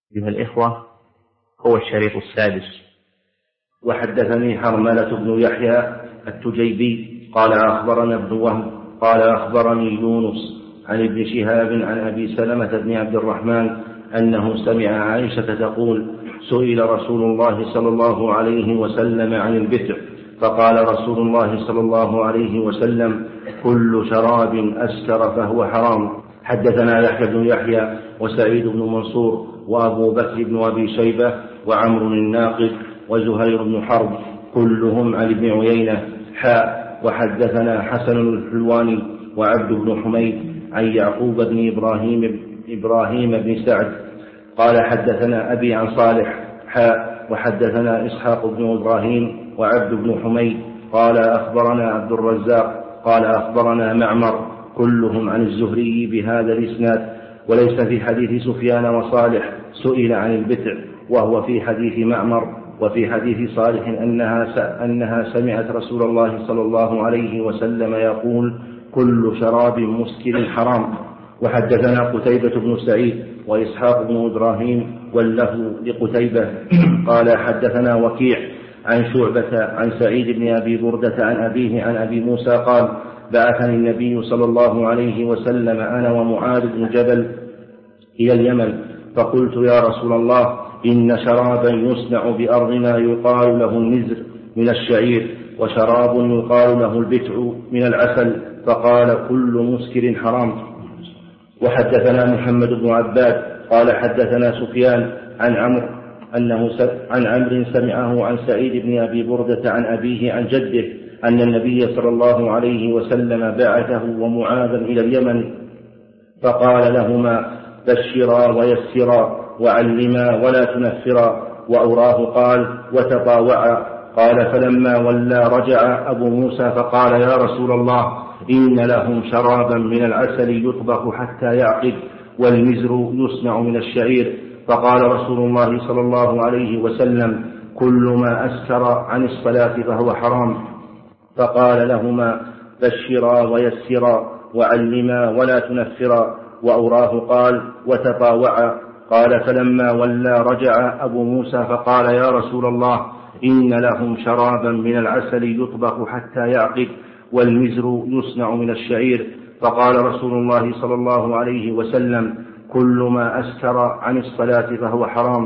أيها الإخوة، هو الشريط السادس. وحدثني حرملة بن يحيى التجيبي قال أخبرنا ابن وهب قال أخبرني يونس عن ابن شهاب عن أبي سلمة بن عبد الرحمن أنه سمع عائشة تقول: سئل رسول الله صلى الله عليه وسلم عن البتع فقال رسول الله صلى الله عليه وسلم: كل شراب أسكر فهو حرام. حدثنا يحيى بن يحيى وسعيد بن منصور وأبو بكر بن أبي شيبة وعمرو الناقد وزهير بن حرب كلهم عن ابن عيينة وحدثنا حسن الحلواني وعبد بن حميد عن يعقوب بن إبراهيم بن سعد قال حدثنا أبي عن صالح وحدثنا إسحاق بن إبراهيم وعبد بن حميد قال أخبرنا عبد الرزاق قال أخبرنا معمر كلهم عن الزهري بهذا الإسناد. وليس في حديث سفيان وصالح سئل عن البتع، وهو في حديث معمر. وفي حديث صالح أنها سمعت رسول الله صلى الله عليه وسلم يقول: كل شراب مسكر حرام. وحدثنا قتيبة بن سعيد وإسحاق بن إبراهيم واللفظ لقتيبة قال حدثنا وكيع عن شعبة عن سعيد بن أبي بردة عن أبيه عن أبي موسى قال: بعثني النبي صلى الله عليه وسلم أنا ومعاذ بن جبل إلى اليمن، فقلت: يا رسول الله، إن شرابا يصنع بأرضنا يقال له النزر من الشعير، وشراب يقال له البتع من العسل، فقال: كل مسكر حرام. وحدثنا محمد بن عباد قال حدثنا سفيان عن عمرو سمعه عن سعيد بن أبي بردة عن أبيه عن جده أن النبي صلى الله عليه وسلم بعثه ومعاذا إلى اليمن، فقال لهما: بشرا ويسرا وعلما ولا تنفرا. وأوراه قال: وتطاوعا. قال: فلما ولى رجع أبو موسى فقال: يا رسول الله، إن لهم شرابا من العسل يطبخ حتى يعقد، والمزر يصنع من الشعير. فقال رسول الله صلى الله عليه وسلم: كل ما أسكر عن الصلاة فهو حرام. فقال لهما: بشرا ويسرا وعلما ولا تنفرا. وأوراه قال: وتطاوعا. قال: فلما ولى رجع أبو موسى فقال: يا رسول الله، إن لهم شرابا من العسل يطبخ حتى يعقد، والمزر يصنع من الشعير. فقال رسول الله صلى الله عليه وسلم: كل ما أسكر عن الصلاة فهو حرام.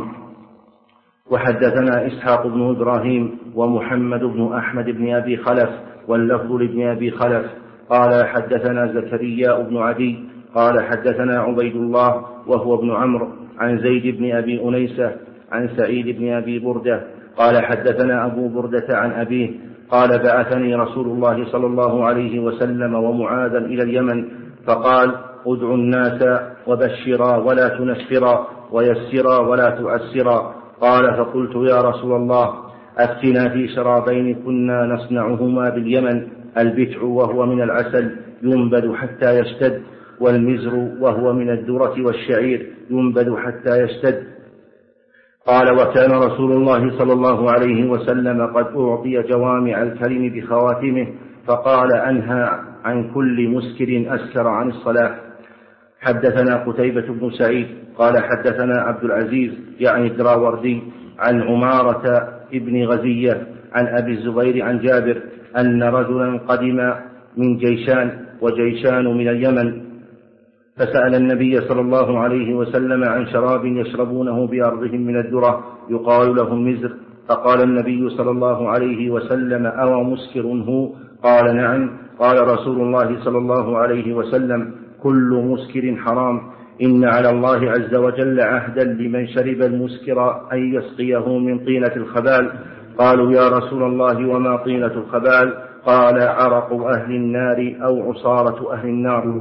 وحدثنا إسحاق بن إبراهيم ومحمد بن أحمد بن أبي خلف واللفظ لابن أبي خلف قال حدثنا زكريا بن عدي قال حدثنا عبيد الله وهو ابن عمرو عن زيد بن أبي أنيسة عن سعيد بن أبي بردة قال حدثنا أبو بردة عن أبيه قال: بعثني رسول الله صلى الله عليه وسلم ومعاذا إلى اليمن، فقال: ادعوا الناس وبشرا ولا تنفرا ويسرا ولا تعسرا. قال: فقلت: يا رسول الله، أفتنا في شرابين كنا نصنعهما باليمن: البتع وهو من العسل ينبذ حتى يشتد، والمزر وهو من الذرة والشعير ينبذ حتى يشتد. قال: وكان رسول الله صلى الله عليه وسلم قد أعطي جوامع الكلم بخواتمه، فقال: أنهى عن كل مسكر أسكر عن الصلاة. حدثنا قتيبة بن سعيد قال حدثنا عبد العزيز يعني الدراوردي عن عمارة ابن غزية عن أبي الزبير عن جابر أن رجلا قدم من جيشان وجيشان من اليمن، فسأل النبي صلى الله عليه وسلم عن شراب يشربونه بأرضهم من الذرة يقال له المزر، فقال النبي صلى الله عليه وسلم: أو مسكر هو؟ قال: نعم. قال رسول الله صلى الله عليه وسلم: كل مسكر حرام. إن على الله عز وجل عهدا لمن شرب المسكر أن يسقيه من طينة الخبال. قالوا: يا رسول الله، وما طينة الخبال؟ قال: عرق أهل النار أو عصارة أهل النار.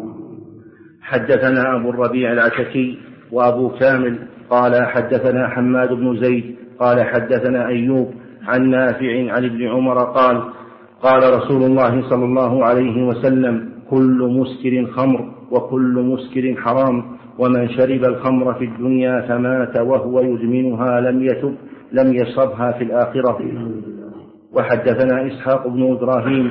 حدثنا أبو الربيع العتكي وأبو كامل قال حدثنا حماد بن زيد قال حدثنا أيوب عن نافع عن ابن عمر قال: قال رسول الله صلى الله عليه وسلم: كل مسكر خمر، وكل مسكر حرام، ومن شرب الخمر في الدنيا فمات وهو يدمنها لم يشربها في الآخرة. وحدثنا إسحاق بن إبراهيم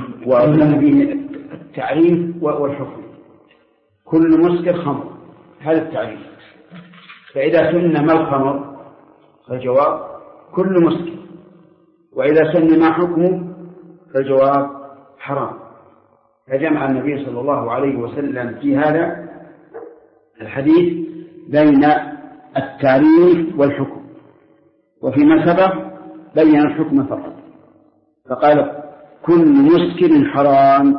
التعريف والحكم. كل مسكر خمر، هذا التعريف. فإذا سئلنا ما الخمر فالجواب كل مسكر، وإذا سئلنا ما حكمه فالجواب حرام. فجمع النبي صلى الله عليه وسلم في هذا الحديث بين التعريف والحكم، وفيما سبق بين الحكم فقط، فقال كل مسكر حرام،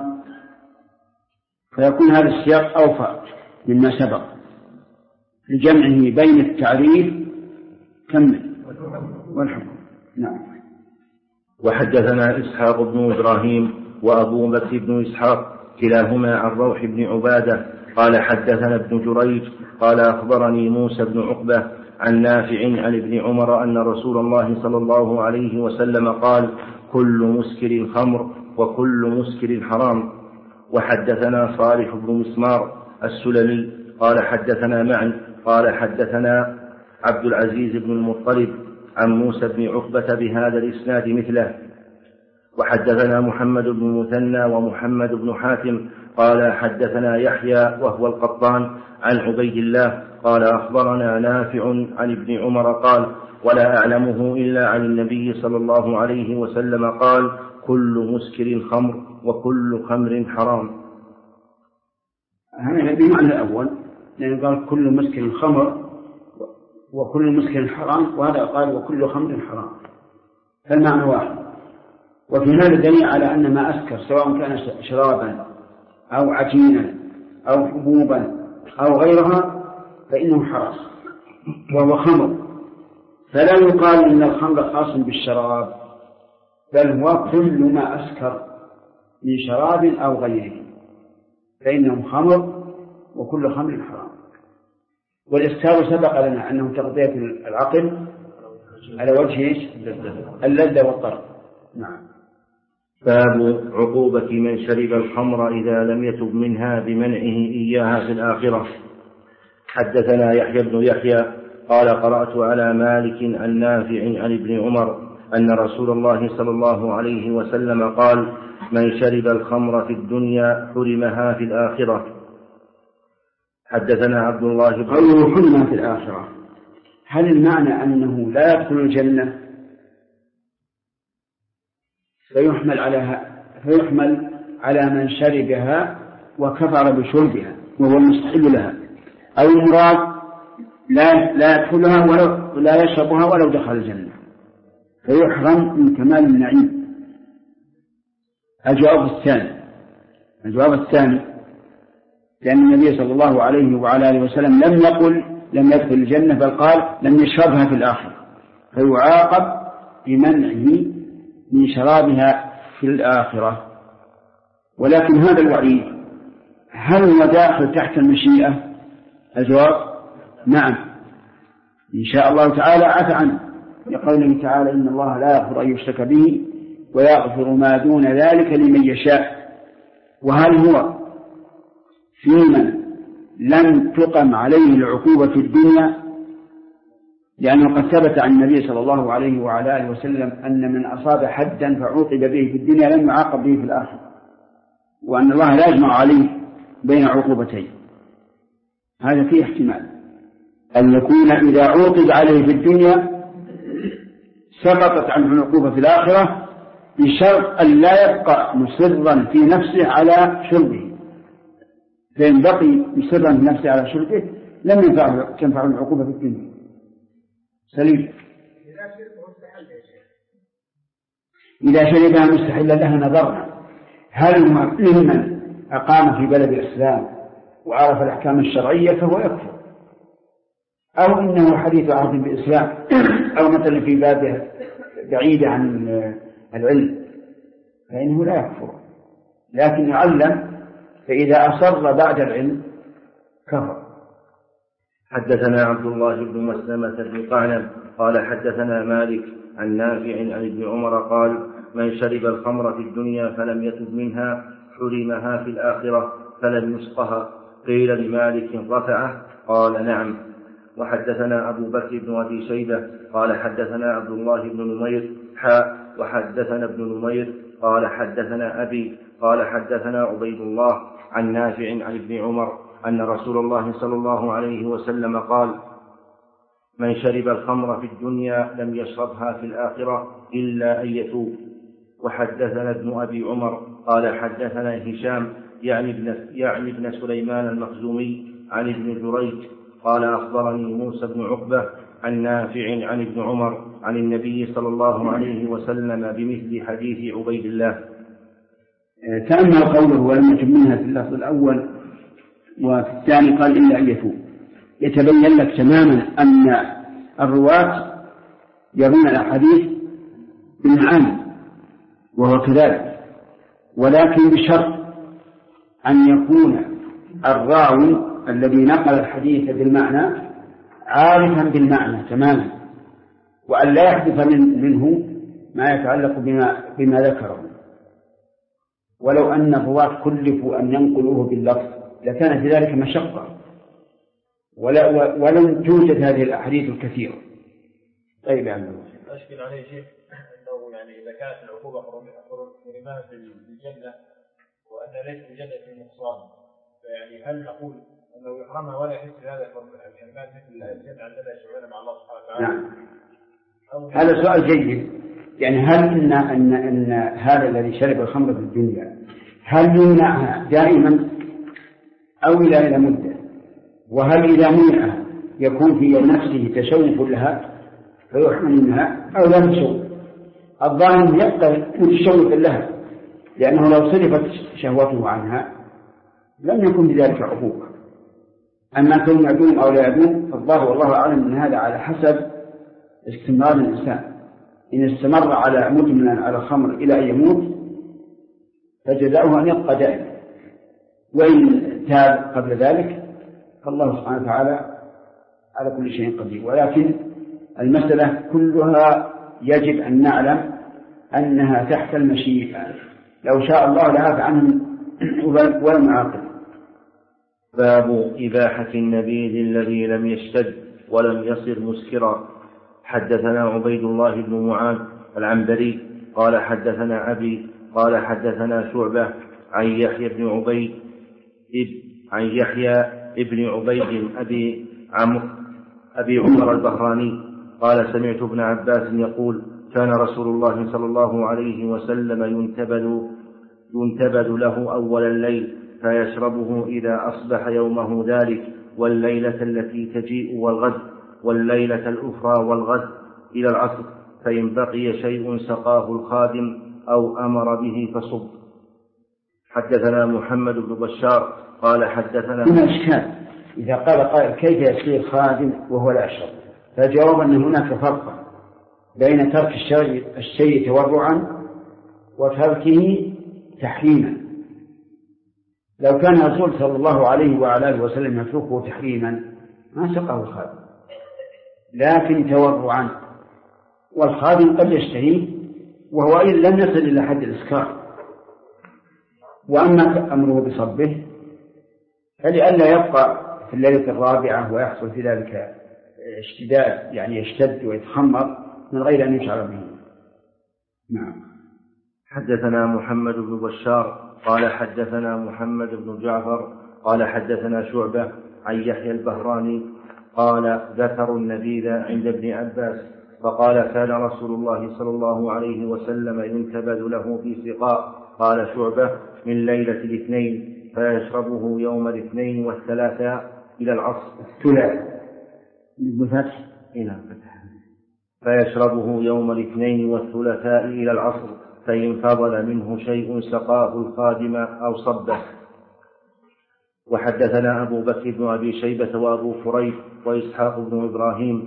فيكون هذا السياق أوفى مما سبق لجمعه بين التعريف والحكم. نعم. وحدثنا إسحاق بن إبراهيم وأبو بكر بن إسحاق كلاهما عن روح بن عبادة قال حدثنا ابن جريج قال أخبرني موسى بن عقبة عن نافع عن ابن عمر أن رسول الله صلى الله عليه وسلم قال كل مسكر خمر وكل مسكر حرام. وحدثنا صالح بن مسمار السلمي قال حدثنا معا قال حدثنا عبد العزيز بن المطلب عن موسى بن عقبة بهذا الإسناد مثله. وحدثنا محمد بن مثنى ومحمد بن حاتم قال حدثنا يحيى وهو القطان عن عبيد الله قال أخبرنا نافع عن ابن عمر قال ولا أعلمه إلا عن النبي صلى الله عليه وسلم قال كل مسكر خمر وكل خمر حرام. هذا بمعنى الأول، لأنه قال كل مسكر خمر وكل مسكر حرام، وهذا قال وكل خمر حرام، فالمعنى واحد. وفي هذا دليل على أن ما أسكر سواء كان شرابا أو عجينا أو حبوبا أو غيرها فإنه حرام وهو خمر، فلا يقال إن الخمر خاص بالشراب، بل هو كل ما أسكر من شراب أو غيره فإنه خمر وكل خمر حرام. والإسكار سبق لنا أنه تغذية العقل على وجه اللذة والطرب. نعم. باب عقوبة من شرب الخمر إذا لم يتب منها بمنعه إياها في الآخرة. حدثنا يحيى بن يحيى قال قرأت على مالك عن نافع عن ابن عمر أن رسول الله صلى الله عليه وسلم قال من شرب الخمر في الدنيا حرمها في الآخرة. حدثنا عبد الله بن قوله حرمها في الآخرة، هل المعنى أنه لا يدخل الجنة فيحمل على من شربها وكفر بشربها وهو المستحل لها، أو المراد لا يدخلها ولا يشربها ولو دخل الجنة فيحرم من كمال النعيم؟ الجواب الثاني، لأن النبي صلى الله عليه وعلى آله وسلم لم يقل لم يدخل الجنة، بل قال لم يشربها في الآخرة، فيعاقب بمنعه من شرابها في الآخرة. ولكن هذا الوعيد هل هو داخل تحت المشيئة؟ الجواب نعم، إن شاء الله تعالى عفى عنه، لقوله تعالى إن الله لا يغفر أن يشرك به ويغفر ما دون ذلك لمن يشاء. وهل هو في من لم تقم عليه العقوبة في الدنيا؟ لأنه قد ثبت عن النبي صلى الله عليه وعلى آله وسلم أن من أصاب حدا فعوقب به في الدنيا لم يعاقب به في الآخرة، وأن الله لا يجمع عليه بين عقوبتين. هذا فيه احتمال أن يكون إذا عوقب عليه في الدنيا سقطت عنه العقوبة في الآخرة بشرط أن لا يبقى مصرا في نفسه على شربه، فإن بقي مصرا في نفسه على شربه لم تنفع العقوبة في الدنيا. سليم. إذا شربها مستحلا لها نظرنا، هل ممن أقام في بلد الإسلام وعرف الأحكام الشرعية فهو يكفر، أو إنه حديث عهد بالإسلام، أو مثلا في بابه بعيد عن العلم فإنه لا يكفر، لكن يعلم، فإذا أصر بعد العلم كفر. حدثنا عبد الله بن مسلمة بن قعنب قال حدثنا مالك عن نافع عن ابن عمر قال من شرب الخمر في الدنيا فلم يتب منها حرمها في الآخرة فلم يسقها. قيل لمالك رفعه؟ قال نعم. وحدثنا أبو بكر بن أبي شيبة قال حدثنا عبد الله بن نمير وحدثنا ابن نمير قال حدثنا أبي قال حدثنا عبيد الله عن نافع عن ابن عمر أن رسول الله صلى الله عليه وسلم قال من شرب الخمر في الدنيا لم يشربها في الآخرة إلا أن يتوب. وحدثنا ابن أبي عمر قال حدثنا هشام يعني ابن سليمان المخزومي عن ابن جريج قال أخبرني موسى بن عقبة عن نافع عن ابن عمر عن النبي صلى الله عليه وسلم بمثل حديث عبيد الله. تأمل قوله ولم يتم منها في اللفظ الأول، وفي الثاني قال إلا أن يتوب. يتبين لك تماما أن الرواة يرون الأحاديث بالمعاني وهو كذلك، ولكن بشرط أن يكون الراوي الذي نقل الحديث بالمعنى عارفا بالمعنى تماما، وأن لا يحدث منه ما يتعلق بما ذكره. ولو أن الرواة كلفوا أن ينقلوه باللفظ لكان في ذلك مشقة، ولم توجد هذه الأحاديث الكثيرة. طيب يا عمي أشكل عليه شيء أنه يعني إذا كانت العقوبة حرمها في الجنة وأن ليس في الجنة في نقصان، فيعني هل نقول أنه يحرمها ولا يحس بهذا الحرمان مثل الجنة عندنا شغلنا مع الله سبحانه وتعالى؟ نعم. هذا سؤال جيد. يعني هل إن هذا الذي شرب الخمر في الدنيا هل يمنعها دائما أو إلى مدة؟ وهل إذا منعها يكون في نفسه تشوف لها فيحمل منها أو لا تشوف؟ الظاهر يبقى متشوف لها، لأنه لو صرفت شهوته عنها لم يكن بذلك عقوبة. أما كون يعدوم أو لا يعدوم فالظاهر والله أعلم أن هذا على حسب استمرار الإنسان. إن استمر على مدمنا على الخمر إلى أن يموت فجزاؤه أن يبقى دائما، وإن تاب قبل ذلك فالله سبحانه وتعالى على كل شيء قدير. ولكن المسألة كلها يجب أن نعلم أنها تحت المشيئة، لو شاء الله لعفى عنهم ولم يعاقب. باب إباحة النبيذ الذي لم يشتد ولم يصر مسكرا. حدثنا عبيد الله بن معاذ العنبري قال حدثنا أبي قال حدثنا شعبة عن يحيى بن عبيد أبي عمر البهراني قال سمعت ابن عباس يقول كان رسول الله صلى الله عليه وسلم ينتبذ له أول الليل فيشربه إذا أصبح يومه ذلك والليلة التي تجيء والغد والليلة الأخرى والغد إلى العصر، فإن بقي شيء سقاه الخادم أو أمر به فصب. حدثنا محمد بن بشار قال حدثنا هنا إشكال إذا قال كيف يصير خادم وهو لا يشرب؟ فالجواب أن هناك فرق بين ترك الشيء تورعا وتركه تحريما. لو كان الرسول صلى الله عليه وعلى آله وسلم يتركه تحريما ما سقاه الخادم، لكن تورعا، والخادم قد يشتهيه وهو إن لم يصل إلى حد الإسكار. وأما أمره بصبه فلئلا يبقى في الليلة الرابعة ويحصل في ذلك اشتداد، يعني يشتد ويتخمر من غير أن يشعر به. نعم. حدثنا محمد بن بشار قال حدثنا محمد بن جعفر قال حدثنا شعبة عن يحيى البهراني قال ذكروا النبيذ عند ابن عباس فقال كان رسول الله صلى الله عليه وسلم ينتبذ له في سقاء. قال شعبة من ليلة الاثنين فيشربه يوم الاثنين والثلاثاء إلى العصر. فيشربه يوم الاثنين والثلاثاء إلى العصر، فإن فضل منه شيء سقاه الخادم أو صبه. وحدثنا أبو بكر بن أبي شيبة وأبو كريب وإسحاق بن إبراهيم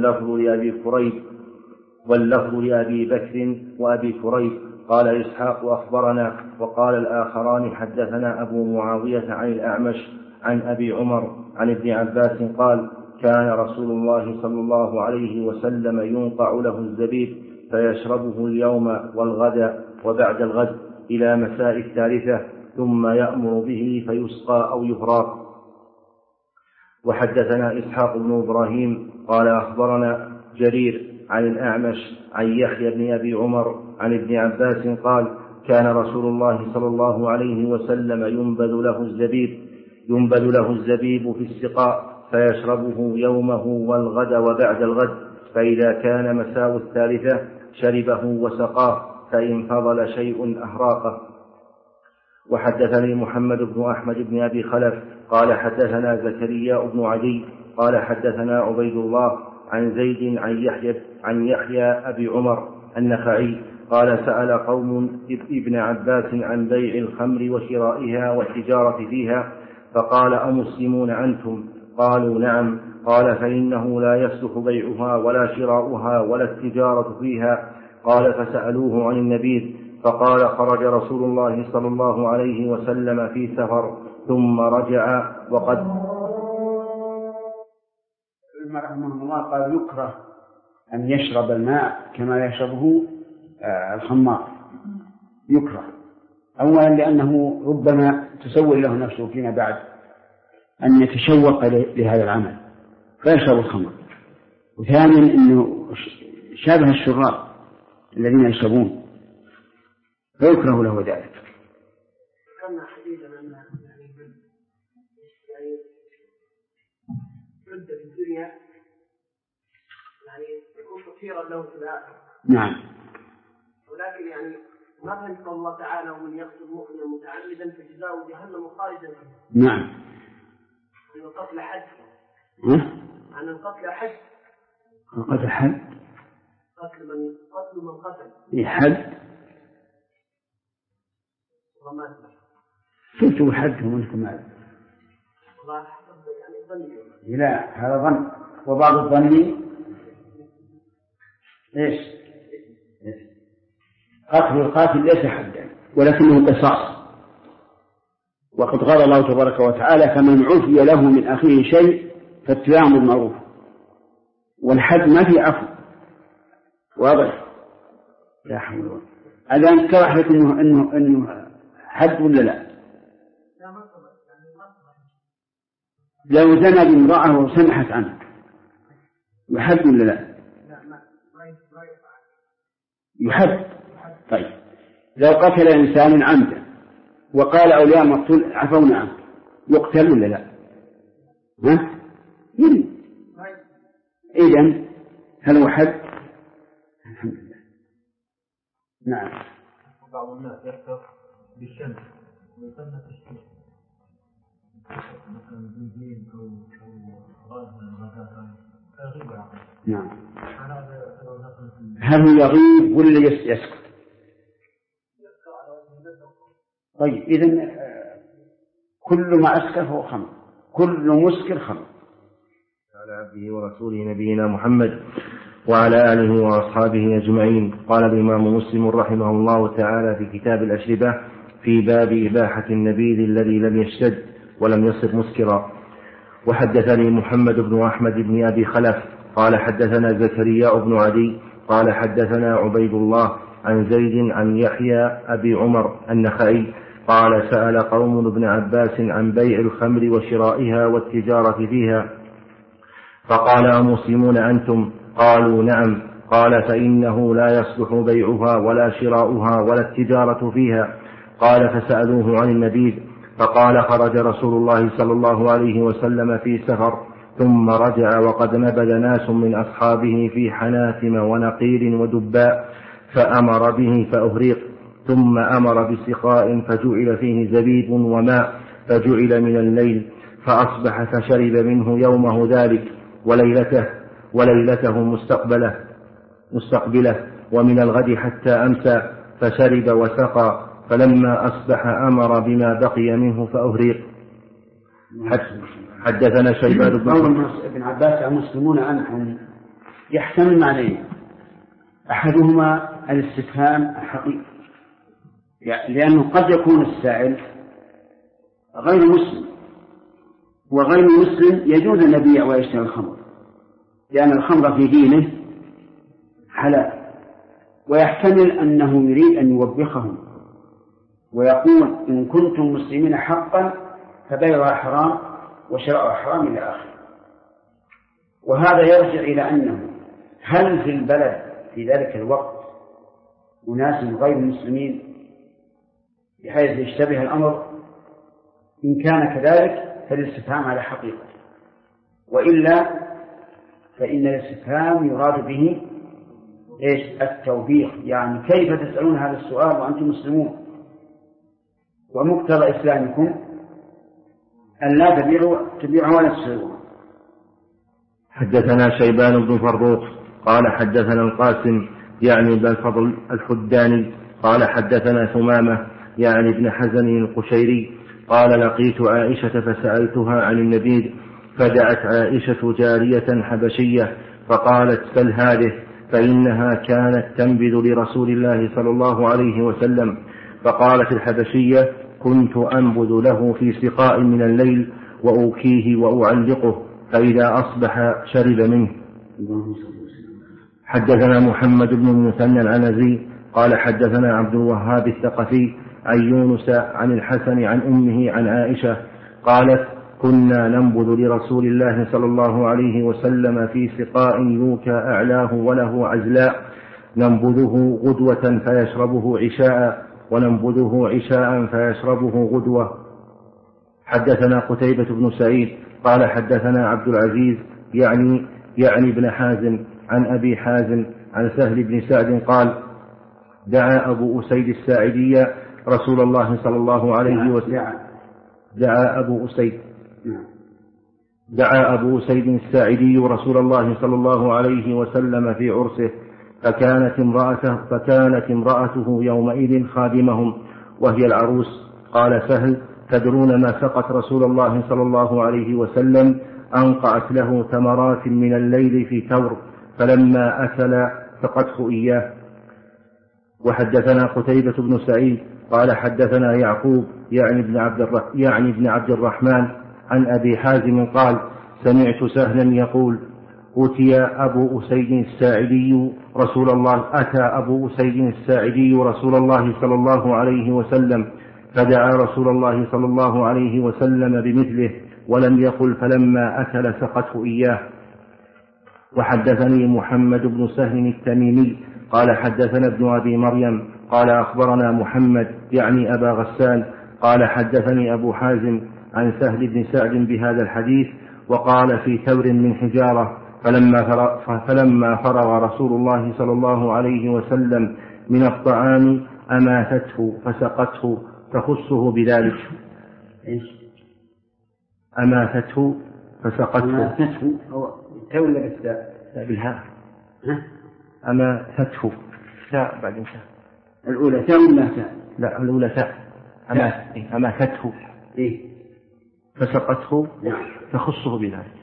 واللفظ لأبي بكر وأبي كريب. قال إسحاق أخبرنا، وقال الآخران حدثنا أبو معاوية عن الأعمش عن أبي عمر عن ابن عباس قال كان رسول الله صلى الله عليه وسلم ينقع له الزبيب فيشربه اليوم والغد وبعد الغد إلى مساء الثالثة ثم يأمر به فيسقى أو يهراق. وحدثنا إسحاق بن إبراهيم قال أخبرنا جرير عن الأعمش عن يحيى بن أبي عمر عن ابن عباس قال كان رسول الله صلى الله عليه وسلم ينبذ له الزبيب في السقاء فيشربه يومه والغد وبعد الغد، فإذا كان مساء الثالثة شربه وسقاه، فإن فضل شيء أهراقه. وحدثني محمد بن أحمد بن أبي خلف قال حدثنا زكريا بن عدي قال حدثنا عبيد الله عن زيد عن يحيى أبي عمر النخعي قال سأل قوم ابن عباس عن بيع الخمر وشرائها والتجارة فيها، فقال أمسلمون أنتم؟ قالوا نعم. قال فإنه لا يصلح بيعها ولا شراؤها ولا التجارة فيها. قال فسألوه عن النبيذ، فقال خرج رسول الله صلى الله عليه وسلم في سفر ثم رجع وقد رحمه الله قال يكره أن يشرب الماء كما يشربه الخمار، يكره أولا لأنه ربما تسول له نفسه فيما بعد أن يتشوق لهذا العمل فيشرب الخمر، وثانيا أنه شابه الشراب الذين يشربون فيكره له ذلك. ذكرنا حديثا أن عد في الدنيا يكون كثيرا له في الآخرة. نعم. ولكن ما فهمت الله تعالى ومن يقتل مؤمنا متعمدا فجزاؤه جهنم خالدا فيها. نعم. عن القتل حد. عن القتل حد. القتل حد. قتل من قتل. إيه حد. وما شفتوا حد ومنكم مال. الله حسب ظني. لا هذا ظن، وبعض الظن إيش؟ قتل القاتل ليس حدا ولكنه قصاص، وقد قال الله تبارك وتعالى فمن عفي له من أخيه شيء فاتباع بالمعروف، والحد ما في عفو واضح. لا حول ولا قوة. الآن اتضح لك إنه حد ولا لا؟ لو زنى بامرأة وسمحت عنه يحد ولا لا؟ يحد. طيب لو قتل إنسان عمدا وقال أولياء المقتول عفونا عنه يقتل ولا لا؟ ها؟ إذن هل هو حد؟ الحمد لله. نعم. بعض الناس يحتفظ بالشمس ويسمى تشكيل مثلا بنزين أو غاز غيب عقل. نعم. هل هو يغيب ولا يسكت؟ طيب إذن كل ما أسكر فهو خمر، كل مسكر خمر. على عبده ورسوله نبينا محمد وعلى آله وأصحابه أجمعين. قال الإمام مسلم رحمه الله تعالى في كتاب الأشربة في باب إباحة النبيذ الذي لم يشتد ولم يصر مسكرا. وحدثني محمد بن أحمد بن أبي خلف قال حدثنا زكريا بن عدي قال حدثنا عبيد الله عن زيد عن يحيى أبي عمر النخعي قال سأل قوم ابن عباس عن بيع الخمر وشرائها والتجارة فيها، فقال أمسلمون أنتم؟ قالوا نعم. قال فإنه لا يصلح بيعها ولا شراؤها ولا التجارة فيها. قال فسألوه عن النبيذ، فقال خرج رسول الله صلى الله عليه وسلم في سفر ثم رجع وقد نبذ ناس من أصحابه في حناثم ونقير ودباء فأمر به فأهريق، ثم أمر بسقاء فجعل فيه زبيب وماء فجعل من الليل، فأصبح فشرب منه يومه ذلك وليلته مستقبله ومن الغد حتى أمسى فشرب وسقى، فلما أصبح أمر بما بقي منه فأهريق. حدثنا شيبان بن عباس المسلمون عنهم يحتمل معنيين، أحدهما الاستفهام الحقيقي، لأنه قد يكون السائل غير مسلم، وغير مسلم يجوز أن يبيع ويشتري الخمر لأن الخمر في دينه حلال، ويحتمل أنه يريد أن يوبخهم ويقول إن كنتم مسلمين حقا فبيعها حرام وشراءها حرام إلى آخره. وهذا يرجع إلى أنه هل في البلد في ذلك الوقت أناس غير مسلمين بحيث يشتبه الأمر؟ إن كان كذلك فالاستفهام على حقيقة، وإلا فإن الاستفهام يراد به التوبيخ، يعني كيف تسألون هذا السؤال وأنتم مسلمون، ومقتضى إسلامكم أن لا تبيعوا ولا تشتروا. حدثنا شيبان بن فروخ قال حدثنا القاسم يعني بن الفضل الحداني قال حدثنا ثمامة يعني ابن حزن القشيري قال لقيت عائشة فسألتها عن النبيذ، فدعت عائشة جارية حبشية فقالت سل هذه، فإنها كانت تنبذ لرسول الله صلى الله عليه وسلم. فقالت الحبشية كنت أنبذ له في سقاء من الليل وأوكيه وأعلقه، فإذا أصبح شرب منه. حدثنا محمد بن المثنى العنزي قال حدثنا عبد الوهاب الثقفي عن يونس عن الحسن عن أمه عن عائشة قالت كنا ننبذ لرسول الله صلى الله عليه وسلم في سقاء يوكى أعلاه وله عزلاء، ننبذه غدوة فيشربه عشاء، وننبذه عشاء فيشربه غدوة. حدثنا قتيبة بن سعيد قال حدثنا عبد العزيز يعني ابن حازم عن أبي حازم عن سهل بن سعد قال دعا أبو أسيد الساعدي رسول الله صلى الله عليه وسلم دعا أبو أسيد الساعدي رسول الله صلى الله عليه وسلم في عرسه، فكانت امرأته يومئذ خادمهم وهي العروس. قال سهل تدرون ما سقت رسول الله صلى الله عليه وسلم؟ أنقعت له تمرات من الليل في تور، فلما أكل سقته إياه. وحدثنا قتيبة بن سعيد قال حدثنا يعقوب يعني ابن عبد الرحمن عن أبي حازم قال سمعت سهلا يقول أتى أبو أسيد الساعدي رسول الله صلى الله عليه وسلم، فدعا رسول الله صلى الله عليه وسلم بمثله ولم يقل فلما أكل سقته إياه. وحدثني محمد بن سهل التميمي قال حدثنا ابن أبي مريم قال أخبرنا محمد يعني أبا غسان قال حدثني أبو حازم عن سهل بن سعد بهذا الحديث، وقال في تور من حجارة، فلما فرغ رسول الله صلى الله عليه وسلم من الطعام أماتته فسقته تخصه بذلك. أماتته فسقته تور بالتاء بالهاء أماتته تاء بعدين تاء الأولى تاء ولا تاء؟ لا الأولى تاء أماتته فسقته تخصه بذلك.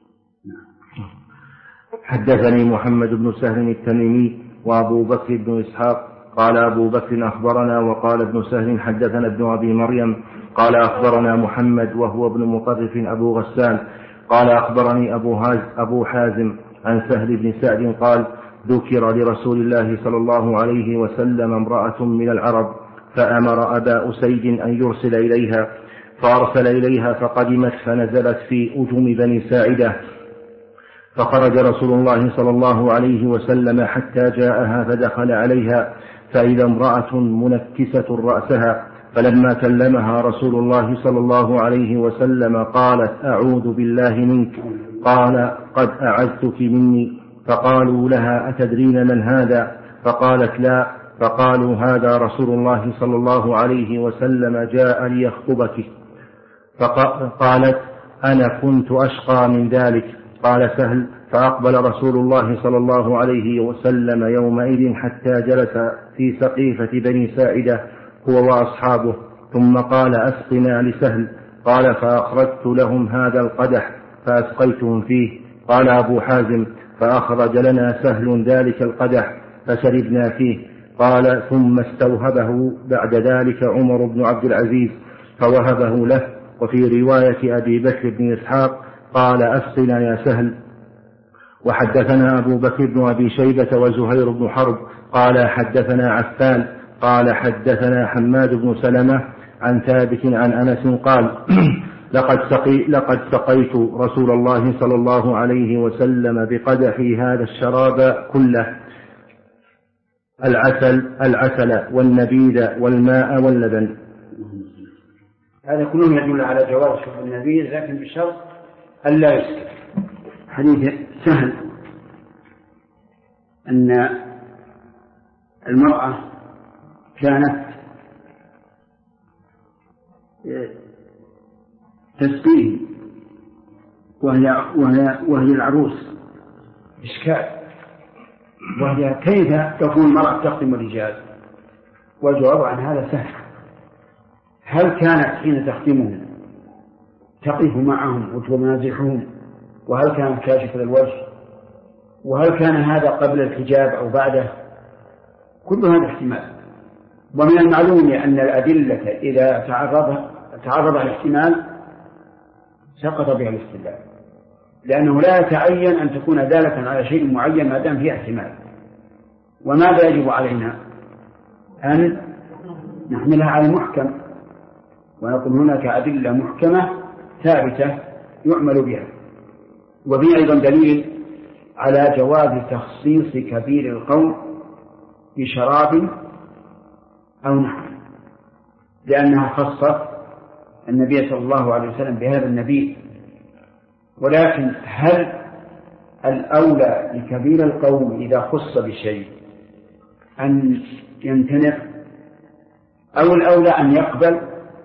حدثني محمد بن سهل التميمي وأبو بكر بن إسحاق قال أبو بكر أخبرنا، وقال ابن سهل حدثنا ابن أبي مريم قال أخبرنا محمد وهو ابن مطرف أبو غسان قال أخبرني أبو حازم عن سهل بن سعد قال ذكر لرسول الله صلى الله عليه وسلم امرأة من العرب، فأمر أبا أسيد أن يرسل إليها، فأرسل إليها فقدمت فنزلت في أجم بني ساعدة، فخرج رسول الله صلى الله عليه وسلم حتى جاءها فدخل عليها، فإذا امرأة منكسة رأسها، فلما كلمها رسول الله صلى الله عليه وسلم قالت أعوذ بالله منك، قال قد أعذتك مني، فقالوا لها أتدرين من هذا؟ فقالت لا، فقالوا هذا رسول الله صلى الله عليه وسلم جاء ليخطبك. فقالت أنا كنت أشقى من ذلك. قال سهل فأقبل رسول الله صلى الله عليه وسلم يومئذ حتى جلس في سقيفة بني ساعدة هو وأصحابه، ثم قال أسقنا لسهل، قال فأخرجت لهم هذا القدح فأسقيتهم فيه. قال أبو حازم فأخرج لنا سهل ذلك القدح فشربنا فيه. قال ثم استوهبه بعد ذلك عمر بن عبد العزيز فوهبه له. وفي رواية أبي بكر بن إسحاق قال أسقنا يا سهل. وحدثنا أبو بكر بن أبي شيبة وزهير بن حرب قال حدثنا عفان قال حدثنا حماد بن سلمة عن ثابت عن أنس قال لقد سقيت رسول الله صلى الله عليه وسلم بقدحي هذا الشراب كله، العسل والنبيذ والماء واللبن. هذا كله يدل على جواز شرب النبيذ، لكن بشرط ألا يسكر. حديث سهل أن المرأة كانت تسقيه وهي العروس، إشكال، وهي كيف تكون المرأة تخدم الرجال؟ والجواب عن هذا سهل. هل كانت حين تخدمهم تقف معهم وتمازحهم؟ وهل كانت كاشفة الوجه؟ وهل كان هذا قبل الحجاب أو بعده؟ كل هذا احتمال. ومن المعلوم أن الأدلة إذا تعرض الاحتمال سقط بها الاستدلال، لأنه لا يتعين أن تكون دالة على شيء معين ما دام فيه احتمال. وماذا يجب علينا؟ أن نحملها على المحكم ونقول هناك أدلة محكمة ثابتة يعمل بها. وفي أيضا دليل على جواز تخصيص كبير القوم بشراب أو نحو، لأنها خصت النبي صلى الله عليه وسلم بهذا النبي. ولكن هل الأولى لكبير القوم إذا خص بشيء أن يمتنع، أو الأولى أن يقبل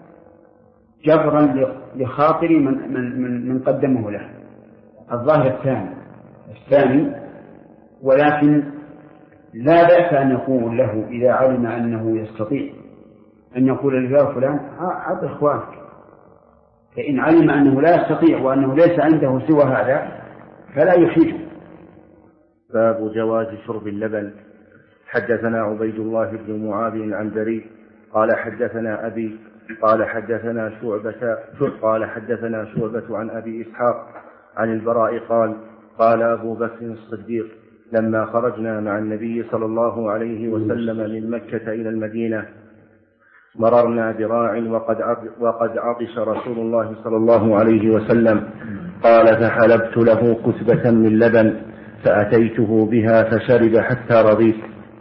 جبرا لخاطر من قدمه له؟ الظاهر الثاني. ولكن لا بأس أن يقول له إذا علم أنه يستطيع أن يقول له فلان عط إخوانك، فإن علم أنه لا يستطيع وأنه ليس عنده سوى هذا فلا يحيجه. باب جواز شرب اللبن. حدثنا عبيد الله بن معاذ العنبري قال حدثنا أبي قال حدثنا شعبة عن أبي إسحاق عن البراء قال أبو بكر الصديق لما خرجنا مع النبي صلى الله عليه وسلم من مكة إلى المدينة مررنا براع وقد عطش رسول الله صلى الله عليه وسلم، قال فحلبت له كثبة من لبن فأتيته بها فشرب حتى رضيت.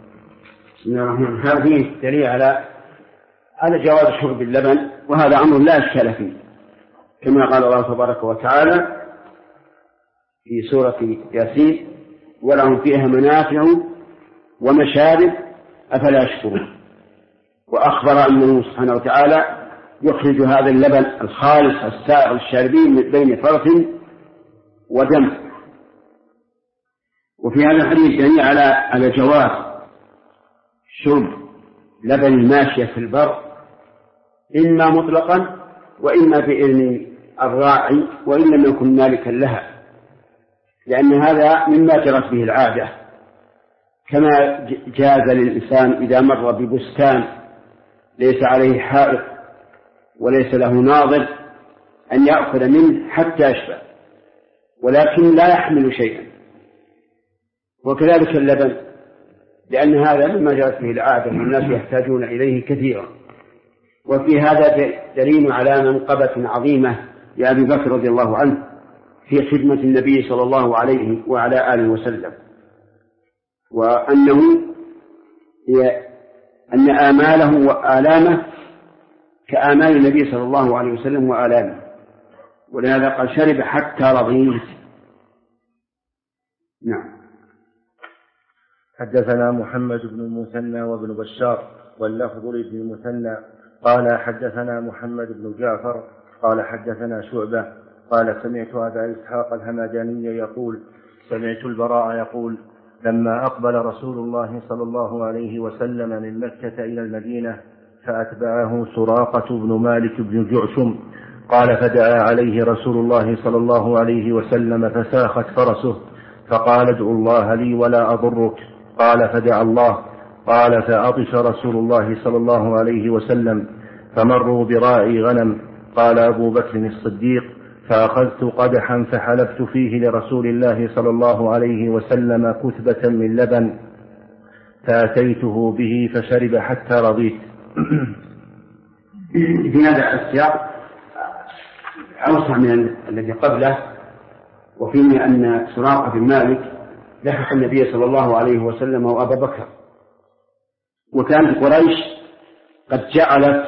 هذه دليل على جواز شرب اللبن، وهذا أمر لا إشكال فيه، كما قال الله تبارك وتعالى في سورة ياسين ولهم فيها منافع ومشارب أفلا يشكرون. وأخبر أنه سبحانه وتعالى يخرج هذا اللبن الخالص السائغ الشاربين من بين فرث ودم. وفي هذا الحديث دليل على جواز شرب لبن الماشية في البر، إما مطلقا وإما بإذن الراعي وإن لم يكن مالكا لها، لأن هذا مما جرت به العادة، كما جاز للإنسان إذا مر ببستان ليس عليه حائط وليس له ناظر أن يأخذ منه حتى يشبع ولكن لا يحمل شيئا. وكذلك اللبن، لأن هذا مما جرت به العادة والناس يحتاجون إليه كثيرا. وفي هذا دليل على منقبة عظيمة لأبي بكر رضي الله عنه في خدمة النبي صلى الله عليه وعلى آله وسلم، وأن آماله وآلامه كآمال النبي صلى الله عليه وسلم وآلامه، ولهذا قال شرب حتى رضيت. نعم. حدثنا محمد بن المثنى وابن بشار واللفظ لابن المثنى قال حدثنا محمد بن جعفر قال حدثنا شعبة قال سمعت أبا إسحاق الهمداني يقول سمعت البراء يقول لما أقبل رسول الله صلى الله عليه وسلم من مكة إلى المدينة فأتبعه سراقة بن مالك بن جعشم قال فدعا عليه رسول الله صلى الله عليه وسلم فساخت فرسه فقال ادعو الله لي ولا أضرك، قال فدعا الله، قال فعطش رسول الله صلى الله عليه وسلم فمروا براعي غنم، قال أبو بكر الصديق فأخذت قدحا فحلبت فيه لرسول الله صلى الله عليه وسلم كثبة من لبن فأتيته به فشرب حتى رضيت. في هذا السياق أوسع من الذي قبله، وفيه أن سراقة بن مالك لحق النبي صلى الله عليه وسلم وأبا بكر، وكانت قريش قد جعلت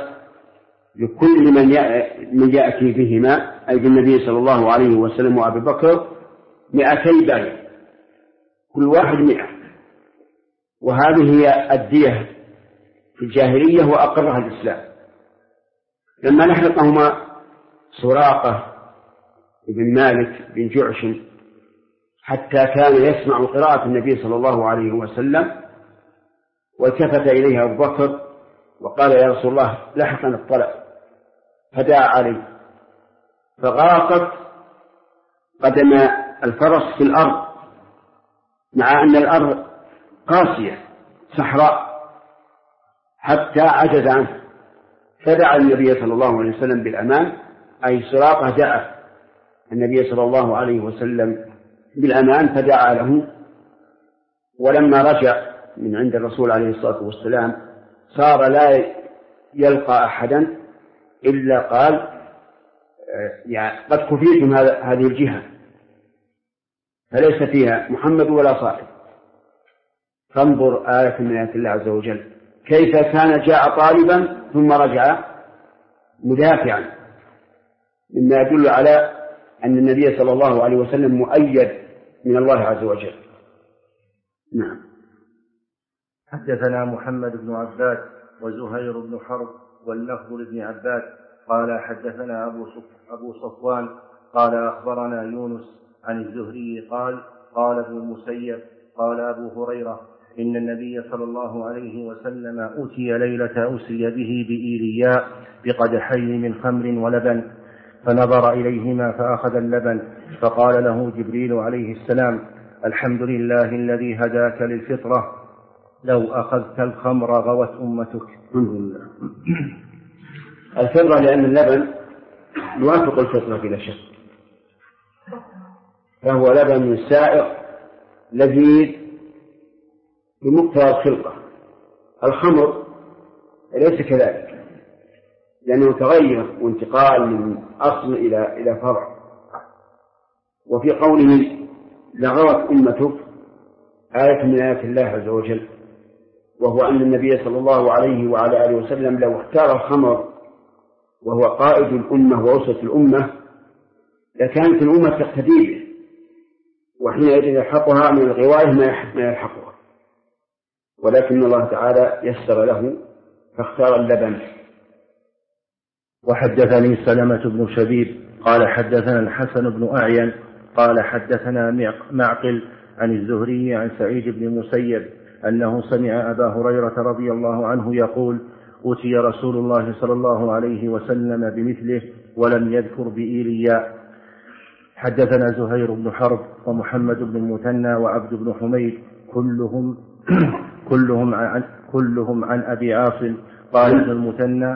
لكل من يأتي بهما أي بالنبي صلى الله عليه وسلم وأبي بكر 200 بعير، كل واحد 100، وهذه هي الدية في الجاهلية وأقرها الإسلام. لما لحقهما سراقة بن مالك بن جعشم حتى كان يسمع قراءة النبي صلى الله عليه وسلم، والتفت إليه أبو بكر وقال: يا رسول الله، لحقنا الطلب، فدعا عليه، فغاقت قدم الفرس في الأرض، مع أن الأرض قاسية صحراء، حتى عجز عنه، فدعا النبي صلى الله عليه وسلم بالأمان، أي سراقة دعا النبي صلى الله عليه وسلم بالأمان فدعا له. ولما رجع من عند الرسول عليه الصلاة والسلام صار لا يلقى أحدا إلا قال: يعني قد كفيتم هذه الجهة، فليس فيها محمد ولا صاحب. فانظر آية من آيات الله عز وجل كيف كان جاء طالبا ثم رجع مدافعا، مما يدل على أن النبي صلى الله عليه وسلم مؤيد من الله عز وجل. نعم. حدثنا محمد بن عباد وزهير بن حرب واللفظ لابن عباد قال حدثنا أبو صفوان قال أخبرنا يونس عن الزهري قال قال ابن المسيب قال أبو هريرة: إن النبي صلى الله عليه وسلم أتي ليلة أسري به بإيلياء بقدحين من خمر ولبن، فنظر إليهما فأخذ اللبن، فقال له جبريل عليه السلام: الحمد لله الذي هداك للفطرة، لو أخذت الخمر غوت أمتك. الفطرة لأن اللبن يوافق الفطرة بلا شك، فهو لبن سائغ لذيذ بمقتضى الخلقة. الخمر ليس كذلك، لأنه تغير وانتقال من أصل إلى فرع. وفي قوله لغوت أمتك آية من آيات الله عز وجل، وهو أن النبي صلى الله عليه وعلى آله وسلم لو اختار الخمر وهو قائد الأمة ووسط الأمة لكانت الأمة تقتدي به، وحينئذ يلحقها من الغواية ما يلحقها، ولكن الله تعالى يسر له فاختار اللبن. وحدثني سلمة بن شبيب قال حدثنا الحسن بن أعين قال حدثنا معقل عن الزهري عن سعيد بن المسيب أنه سمع أبا هريرة رضي الله عنه يقول: أتي رسول الله صلى الله عليه وسلم بمثله ولم يذكر بإيلياء. حدثنا زهير بن حرب ومحمد بن المثنى وعبد بن حميد كلهم عن أبي عاصم قال ابن المثنى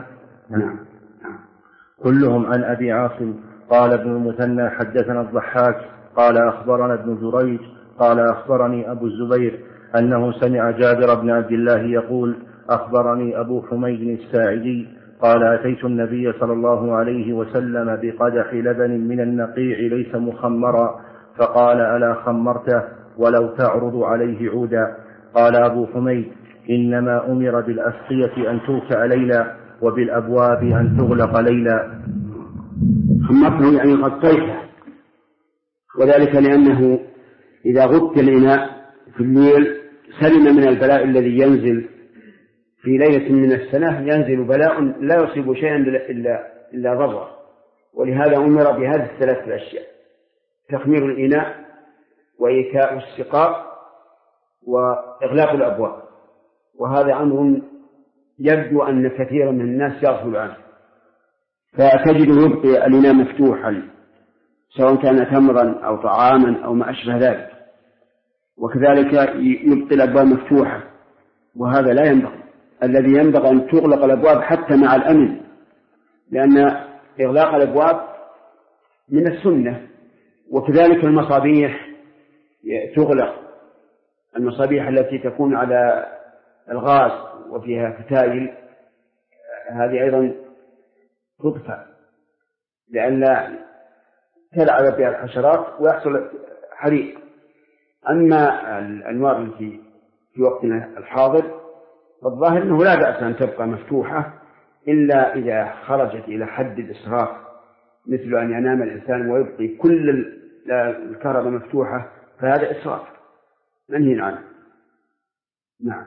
كلهم عن أبي عاصم قال ابن المثنى حدثنا الضحاك قال أخبرنا ابن جريج قال أخبرني أبو الزبير أنه سمع جابر بن عبد الله يقول: أخبرني أبو حميد الساعدي قال: أتيت النبي صلى الله عليه وسلم بقدح لبن من النقيع ليس مخمرا، فقال: ألا خمرته ولو تعرض عليه عودا؟ قال أبو حميد: إنما أمر بالأسقية أن توكأ ليلا وبالأبواب أن تغلق ليلا. خمرته يعني غطيته، وذلك لأنه إذا غطي الإناء في الليل سلم من البلاء الذي ينزل في ليلة من السنة. ينزل بلاء لا يصيب شيئا إلا ضره، ولهذا أمر بهذه الثلاث الأشياء: تخمير الإناء وإيكاء السقاء وإغلاق الأبواب. وهذا أمر يبدو أن كثيرا من الناس يغفل عنه، فتجده يبقي الإناء مفتوحا سواء كان تمرا أو طعاما أو ما أشبه ذلك، وكذلك يبقي الأبواب مفتوحة، وهذا لا ينبغي. الذي ينبغي أن تغلق الأبواب حتى مع الأمن، لأن إغلاق الأبواب من السنة. وكذلك المصابيح تغلق، المصابيح التي تكون على الغاز وفيها فتائل هذه أيضا تطفأ لئلا تلعب بها الحشرات ويحصل حريق. أما الأنوار التي في وقتنا الحاضر فالظاهر أنه لا بأس أن تبقى مفتوحة إلا إذا خرجت إلى حد الإسراف، مثل أن ينام الإنسان ويبقي كل الكهرباء مفتوحة فهذا إسراف منهي عنه. نعم.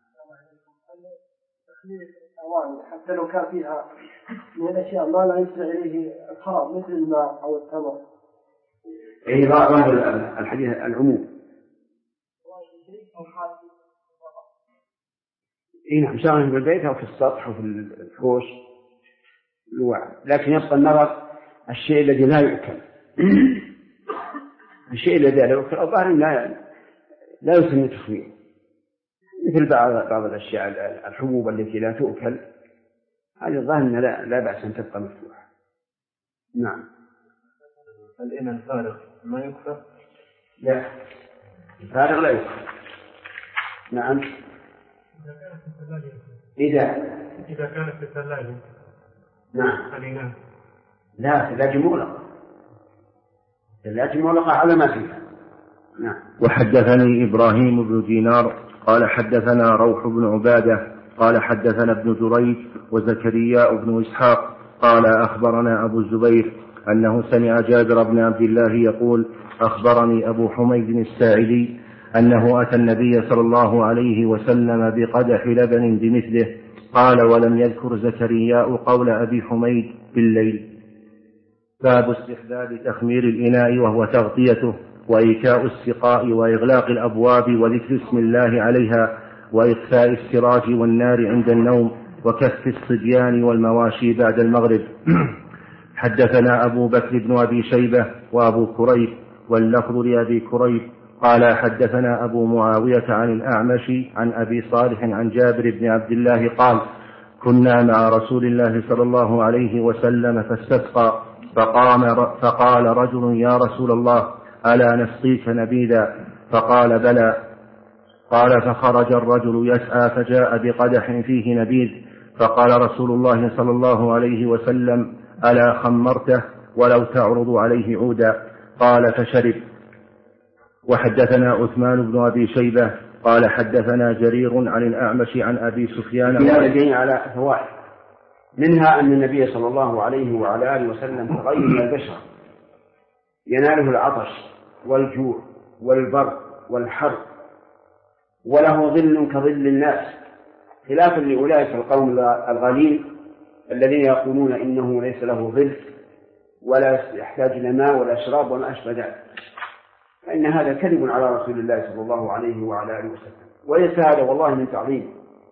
حتى لو كان فيها من الأشياء ما لا يسمع إليه الحرام مثل الماء أو التمر. إيه ظاهر الحديث العموم. إيه نعم سواء في البيت أو في السطح أو في الحوش الوعد، لكن يبقى النظر الشيء الذي لا يؤكل. الشيء الذي لا يؤكل الظاهر لا يسمى تخوير، مثل بعض الأشياء الحبوب التي لا تؤكل هذه الظاهر لا بأس أن تبقى مفتوحة. نعم. الإناء الفارغ ما يكفر؟ لا الفارغ لا يكفر. نعم. إذا كانت في الثلاجة. نعم. الإناء لا الثلاجة مغلقة. الثلاجة مغلقة على ما فيها. نعم. وحدثني إبراهيم بن دينار قال حدثنا روح بن عبادة قال حدثنا ابن جريج وزكريا بن إسحاق قال أخبرنا أبو الزبير أنه سمع جابر بن عبد الله يقول أخبرني أبو حميد الساعدي أنه أتى النبي صلى الله عليه وسلم بقدح لبن بمثله. قال ولم يذكر زكريا قول أبي حميد بالليل. باب استحباب تخمير الإناء وهو تغطيته وإيكاء السقاء وإغلاق الأبواب وذكر اسم الله عليها وإطفاء السراج والنار عند النوم وكف الصبيان والمواشي بعد المغرب. حدثنا أبو بكر بن أبي شيبة وأبو كريب واللفظ لأبي كريب قال حدثنا أبو معاوية عن الأعمش عن أبي صالح عن جابر بن عبد الله قال كنا مع رسول الله صلى الله عليه وسلم فاستسقى فقال رجل يا رسول الله ألا نسقيك نبيذا؟ فقال بلى. قال فخرج الرجل يسعى فجاء بقدح فيه نبيذ فقال رسول الله صلى الله عليه وسلم ألا خمرته ولو تعرض عليه عودا؟ قال فشرب. وحدثنا عثمان بن أبي شيبة قال حدثنا جرير عن الأعمش عن أبي سفيان في على فوائد منها أن النبي صلى الله عليه وعلى آله وسلم تغير من البشر يناله العطش والجوع والبرد والحر وله ظل كظل الناس، خلافا لأولئك القوم الغليل الذين يقولون إنه ليس له ظل ولا يحتاج إلى ماء ولا شراب وما أشبه ذلك، فإن هذا كذب على رسول الله صلى الله عليه وعلى آله وسلم، وليس هذا والله من تعظيم،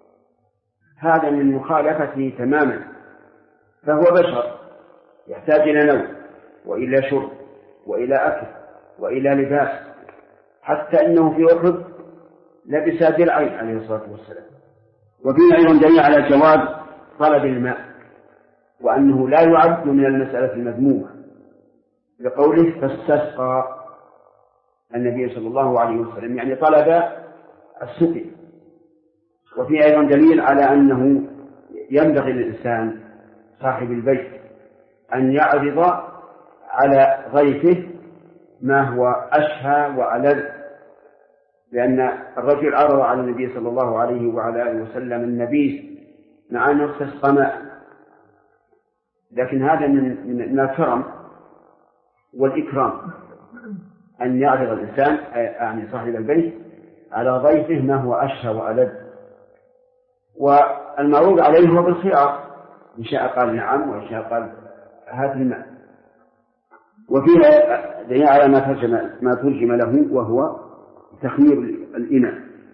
هذا من مخالفته تماما، فهو بشر يحتاج إلى نوم وإلى شرب وإلى أكل وإلى لباس، حتى إنه في أحد لبس درعين عليه الصلاة والسلام. وفيه أيضا دليل على جواز طلب الماء وأنه لا يعد من المسألة المذمومة لقوله فاستسقى النبي صلى الله عليه وسلم، يعني طلب السقي. وفيه أيضا دليل على أنه ينبغي للإنسان صاحب البيت أن يعرض على ضيفه ما هو أشهى وألذ، لأن الرجل عرض على النبي صلى الله عليه وعلى آله وسلم النبيذ مع أنه استسقى ماء، لكن هذا من الكرم والإكرام أن يعرض الإنسان يعني صاحب البيت على ضيفه ما هو أشهى وألذ، والمعروض عليه هو بالخيار، إن شاء قال نعم وإن شاء قال هات الماء. وفيها دليل على ما ترجم له وهو تخمير الإناء.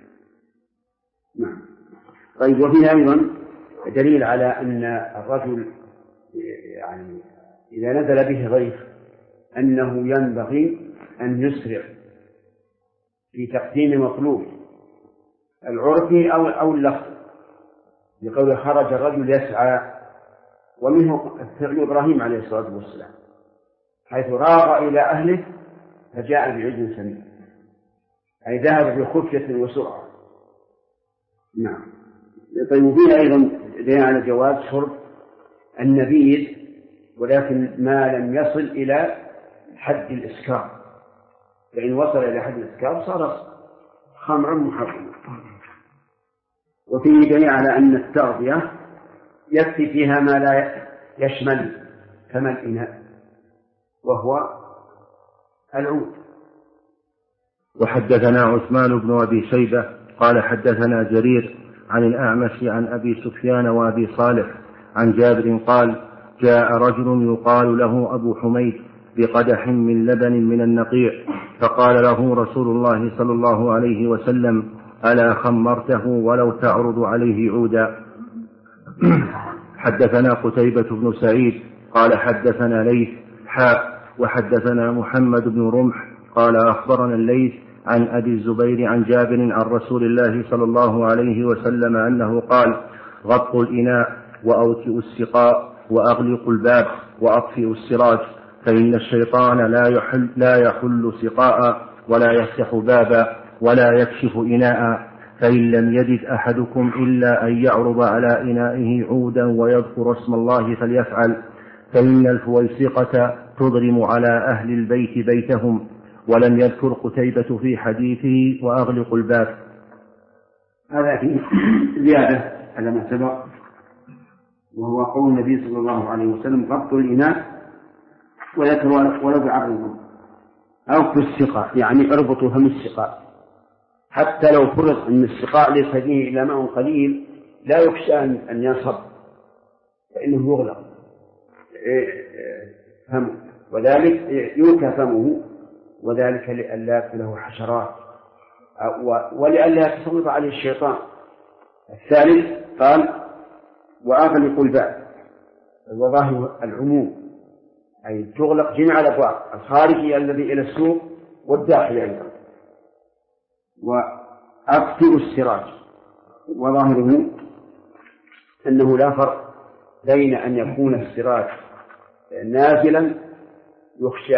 نعم. طيب وفيها أيضا دليل على أن الرجل يعني إذا نزل به ضيف أنه ينبغي أن يسرع في تقديم مطلوب العرفي أو اللفظ، لقول خرج الرجل يسعى، ومنه فعل إبراهيم عليه الصلاة والسلام حيث راغ إلى أهله فجاء بعجل سمين، أي ذهب بخفية وسرعة. نعم. طيب وفيه أيضا دليل على جواز شرب النبيذ، ولكن ما لم يصل إلى حد الإسكار، فإن وصل إلى حد الإسكار صار خمر محرم. وفيه دليل على أن التغذية يكفي فيها ما لا يشمل كما الإناء، وهو العود. وحدثنا عثمان بن أبي شيبة قال حدثنا جرير عن الأعمش عن أبي سفيان وأبي صالح عن جابر قال جاء رجل يقال له أبو حميد بقدح من لبن من النقيع فقال له رسول الله صلى الله عليه وسلم ألا خمرته ولو تعرض عليه عودا. حدثنا قتيبة بن سعيد قال حدثنا ليث وحدثنا محمد بن رمح قال أخبرنا الليث عن أبي الزبير عن جابر عن رسول الله صلى الله عليه وسلم أنه قال غطوا الإناء وأوكئوا السقاء وأغلقوا الباب وأطفئوا السراج فإن الشيطان لا يحل سقاء ولا يفتح بابا ولا يكشف إناء فإن لم يجد أحدكم إلا أن يعرض على إنائه عودا ويذكر اسم الله فليفعل فإن الفويسقة تضرم على أهل البيت بيتهم. ولم يذكر قتيبة في حديثه وأغلق الباب. هذا في زيادة على ما سبق، وهو قول النبي صلى الله عليه وسلم غطوا الإناء وذكر ولو بعرضهم أو في السقاء، يعني اربطوا هم السقاء، حتى لو فرض أن السقاء ليس فيه إلا ماء قليل لا يخشى أن ينصب فإنه يغلق فمه، وذلك يوكى فمه، وذلك لئلا يأكله حشرات ولئلا يتسلط عليه الشيطان. الثالث قال وأغلقوا الباب، وظاهر العموم أي تغلق جميع الأبواب الخارجية الذي إلى السوق والداخلية أيضا، وأطفئوا السراج، وظاهره أنه لا فرق بين أن يكون السراج نازلا يخشى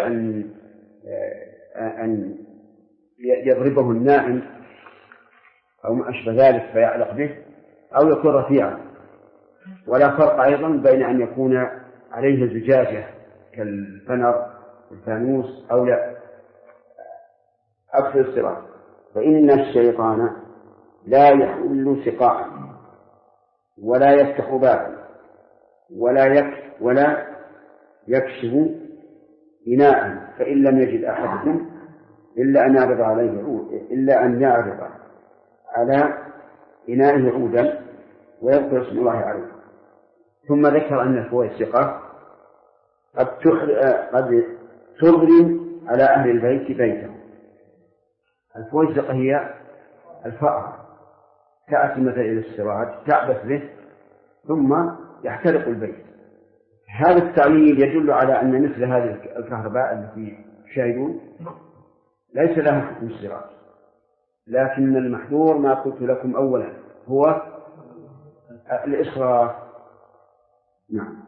أن يضربه النائم أو ما أشبه ذلك فيعلق به، أو يكون رفيعا، ولا فرق أيضا بين أن يكون عليه زجاجة كالفنر الفانوس أو لا. أكثر السراج فإن الشيطان لا يحل سقاء ولا يفتح بابا ولا يكشف إناء فإن لم يجد أحدكم إلا أن يعرض على إنائه عودا ويذكر اسم الله عليه. ثم ذكر أن الفويسقة قد تضرم على أهل البيت بيتهم. الفويسقة هي الفأر تأتي مثلا إلى السراج تعبث به ثم يحترق البيت. هذا التعليل يدل على أن مثل هذه الكهرباء التي تشاهدون ليس لها حكم السراج، لكن المحذور ما قلت لكم أولا هو الإسراف. نعم.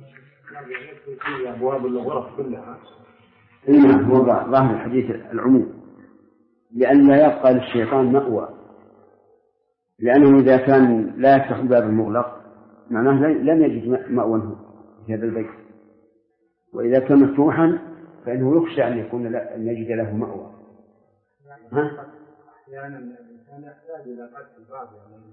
أبواب الغرف كلها. نعم، هو ظاهر الحديث العموم، لأن لا يبقى للشيطان مأوى، لأنه إذا كان لا يفتح الباب المغلق معناه لم يجد مأوى في هذا البيت، وإذا كان مفتوحا فإنه يخشى أن يجد له مأوى. أحيانا الإنسان يحتاج إلى فتح الباب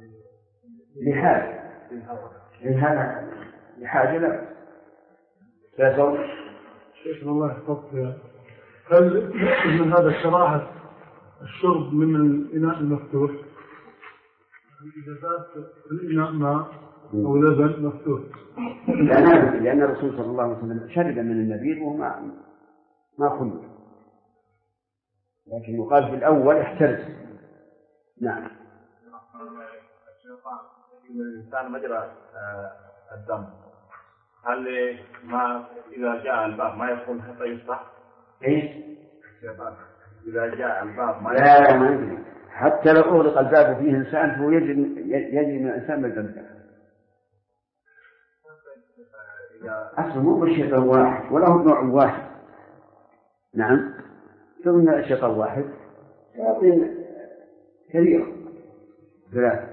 لحاجة لا تزوج. شيخنا الله يحفظك، هل من هذا كراهة الشرب من الإناء المفتوح؟ إذا بات الإناء ماء أو لبن مفتوح؟ لأن الرسول صلى الله عليه وسلم شرب من النبيذ وهو ما خمر، لكن يقال في الأول احترز. نعم. الشيطان الإنسان مجرى الدم، هل ما إذا جاء الباب ما يدخل حتى يفتح؟ إيش؟ الشيطان إذا جاء الباب ما لا ما يدري، حتى لو أغلق الباب فيه إنسان فهو يجري من الإنسان بالباب. أصلا مو الشيطان واحد ولا هو نوع واحد. نعم، ثم الشيطان واحد شياطين كثيرة ثلاثة.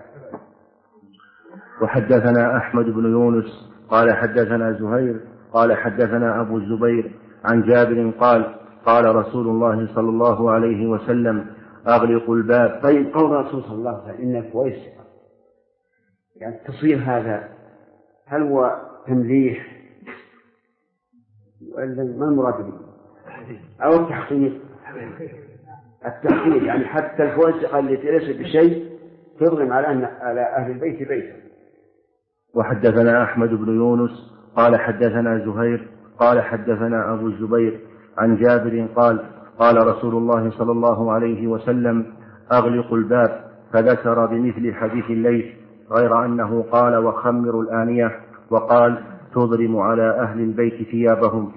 وحدثنا أحمد بن يونس قال حدثنا زهير قال حدثنا أبو الزبير عن جابر قال قال رسول الله صلى الله عليه وسلم أغلقوا الباب. طيب، قول الرسول صلى الله عليه وسلم إن كويس، يعني تصير هذا هل هو تمليح ولا ما المراد به؟ أو التحقيق. التحقيق يعني حتى الفوسقة التي ليست بشيء تظلم على أهل البيت بيتا. وحدثنا أحمد بن يونس قال حدثنا زهير قال حدثنا أبو الزبير عن جابر قال رسول الله صلى الله عليه وسلم أغلقوا الباب، فذكر بمثل حديث الليث غير أنه قال وخمروا الآنية، وقال تضرم على أهل البيت ثيابهم.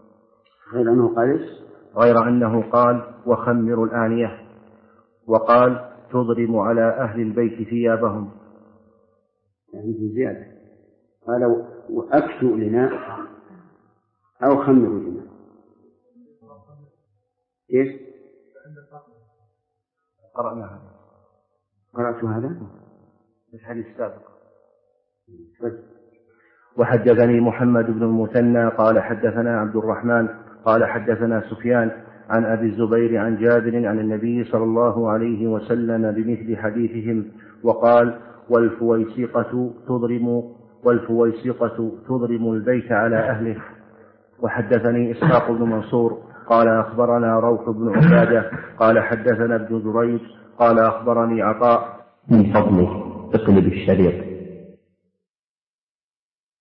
غير أنه قال وخمروا الآنية، وقال تضرم على أهل البيت ثيابهم. يعني في زيادة قال وأكسوا لنا أو خمروا لنا. إيش؟ قرأت هذا في الحديث السابق. وحدثني محمد بن المثنى قال حدثنا عبد الرحمن قال حدثنا سفيان عن أبي الزبير عن جابر عن النبي صلى الله عليه وسلم بمثل حديثهم، وقال والفويسقة تضرم البيت على أهله. وحدثني إسحاق بن منصور قال أخبرنا روح بن عبادة قال حدثنا ابن جريج قال أخبرني عطاء من فضله اقلب الشريط